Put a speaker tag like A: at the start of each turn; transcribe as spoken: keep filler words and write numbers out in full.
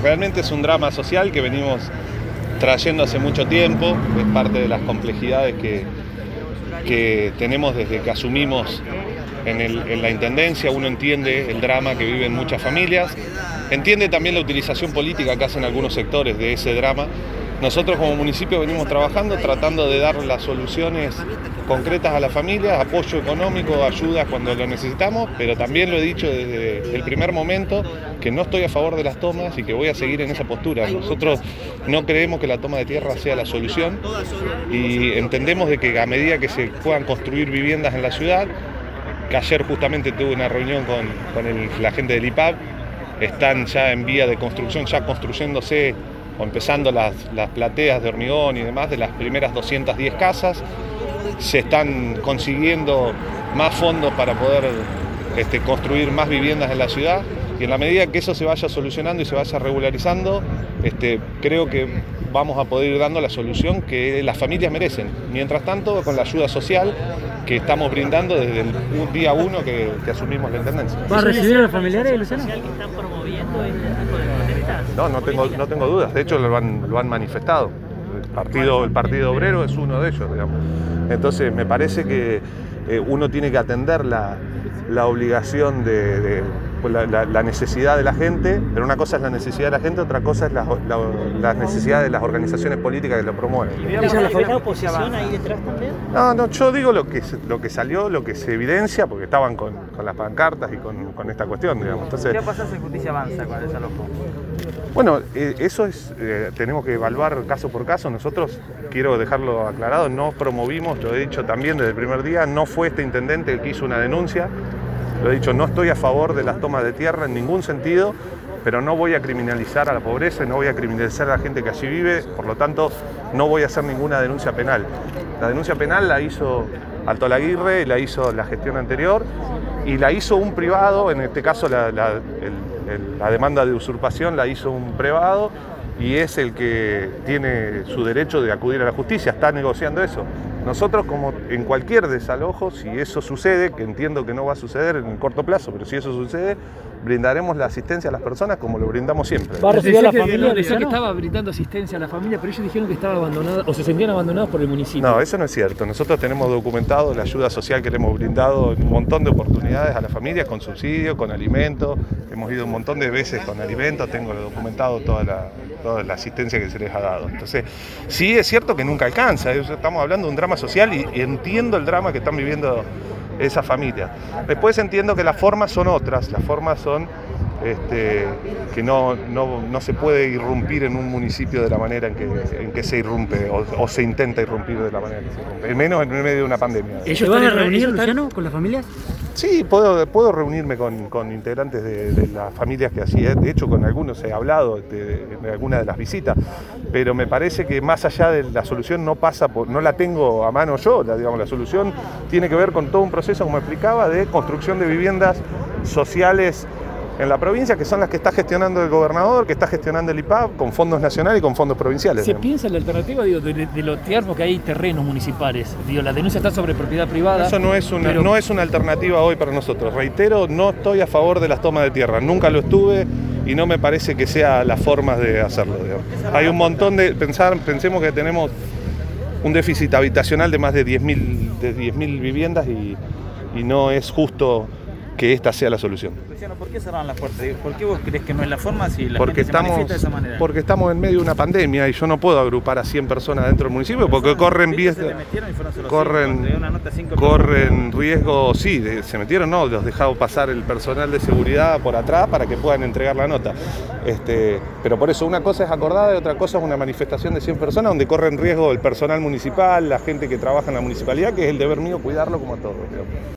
A: realmente es un drama social que venimos trayendo hace mucho tiempo, es parte de las complejidades que, que tenemos desde que asumimos en, el, en la Intendencia. Uno entiende el drama que viven muchas familias, entiende también la utilización política que hacen algunos sectores de ese drama. Nosotros como municipio venimos trabajando, tratando de dar las soluciones concretas a las familias, apoyo económico, ayudas cuando lo necesitamos, pero también lo he dicho desde el primer momento que no estoy a favor de las tomas y que voy a seguir en esa postura. Nosotros no creemos que la toma de tierra sea la solución y entendemos de que a medida que se puedan construir viviendas en la ciudad, que ayer justamente tuve una reunión con, con el, la gente del I P A B, están ya en vía de construcción, ya construyéndose o empezando las, las plateas de hormigón y demás de las primeras doscientas diez casas. Se están consiguiendo más fondos para poder este, construir más viviendas en la ciudad, y en la medida que eso se vaya solucionando y se vaya regularizando, este, creo que vamos a poder ir dando la solución que las familias merecen. Mientras tanto, con la ayuda social que estamos brindando desde el día uno que, que asumimos la Intendencia.
B: ¿Va a recibir a los familiares, Luciano?
A: No, no tengo, no tengo dudas, de hecho lo han, lo han manifestado. El partido, el Partido Obrero es uno de ellos, digamos. Entonces me parece que eh, uno tiene que atender la, la obligación de, de pues la, la, la necesidad de la gente, pero una cosa es la necesidad de la gente, otra cosa es la, la, la necesidad de las organizaciones políticas que lo promueven.
B: ¿Y la oposición ahí detrás también?
A: No, no, yo digo lo que, lo que salió, lo que se evidencia, porque estaban con, con las pancartas y con, con esta cuestión, digamos. Entonces,
B: ¿qué va a pasar si Justicia avanza con el desalojo?
A: Bueno, eh, eso es, eh, tenemos que evaluar caso por caso. Nosotros, quiero dejarlo aclarado, no promovimos, lo he dicho también desde el primer día, no fue este intendente el que hizo una denuncia. Lo he dicho, no estoy a favor de las tomas de tierra en ningún sentido, pero no voy a criminalizar a la pobreza, no voy a criminalizar a la gente que allí vive, por lo tanto no voy a hacer ninguna denuncia penal. La denuncia penal la hizo Alto Laguirre, la hizo la gestión anterior y la hizo un privado, en este caso la, la, el, el, la demanda de usurpación la hizo un privado y es el que tiene su derecho de acudir a la justicia, está negociando eso. Nosotros, como en cualquier desalojo, si eso sucede, que entiendo que no va a suceder en el corto plazo, pero si eso sucede, brindaremos la asistencia a las personas como lo brindamos siempre.
B: ¿Va a recibir a la familia?
C: Decía que estaba brindando asistencia a la familia, pero ellos dijeron que estaba abandonada o se sentían abandonados por el municipio.
A: No, eso no es cierto. Nosotros tenemos documentado la ayuda social que le hemos brindado en un montón de oportunidades a las familias, con subsidio, con alimentos. Hemos ido un montón de veces con alimentos, tengo documentado toda la, toda la asistencia que se les ha dado. Entonces, sí es cierto que nunca alcanza. Estamos hablando de un drama social y, y entiendo el drama que están viviendo esas familias. Después entiendo que las formas son otras, las formas son este, que no, no, no se puede irrumpir en un municipio de la manera en que, en que se irrumpe o, o se intenta irrumpir de la manera que se irrumpe, menos en medio de una pandemia.
B: ¿Ellos van a reunir, Luciano, con las familias?
A: Sí, puedo, puedo reunirme con, con integrantes de, de las familias que así es. De hecho, con algunos he hablado de, de algunas de las visitas, pero me parece que más allá de la solución no pasa por, no la tengo a mano yo, la, digamos, la solución tiene que ver con todo un proceso, como explicaba, de construcción de viviendas sociales en la provincia, que son las que está gestionando el gobernador, que está gestionando el I P A B, con fondos nacionales y con fondos provinciales.
C: ¿Se
A: digamos.
C: piensa en la alternativa, digo, de, de lotear porque hay terrenos municipales? Digo, la denuncia está sobre propiedad privada.
A: Eso no es una,
C: pero...
A: no es una alternativa hoy para nosotros. Reitero, no estoy a favor de las tomas de tierra. Nunca lo estuve y no me parece que sea la forma de hacerlo. Digamos. Hay un montón de... Pensar, pensemos que tenemos un déficit habitacional de más de diez mil de diez mil viviendas y, y no es justo que esta sea la solución.
B: Luciano, ¿por qué cerraron las puertas? ¿Por qué vos crees que no es la forma si la
A: porque
B: gente
A: estamos,
B: se manifiesta de esa manera?
A: Porque estamos en medio de una pandemia y yo no puedo agrupar a cien personas dentro del municipio porque corren riesgo, corren, corren riesgo, sí, de, se metieron, no, los dejado pasar el personal de seguridad por atrás para que puedan entregar la nota. Este, pero por eso una cosa es acordada y otra cosa es una manifestación de cien personas donde corren riesgo el personal municipal, la gente que trabaja en la municipalidad, que es el deber mío cuidarlo como a todos. Digamos.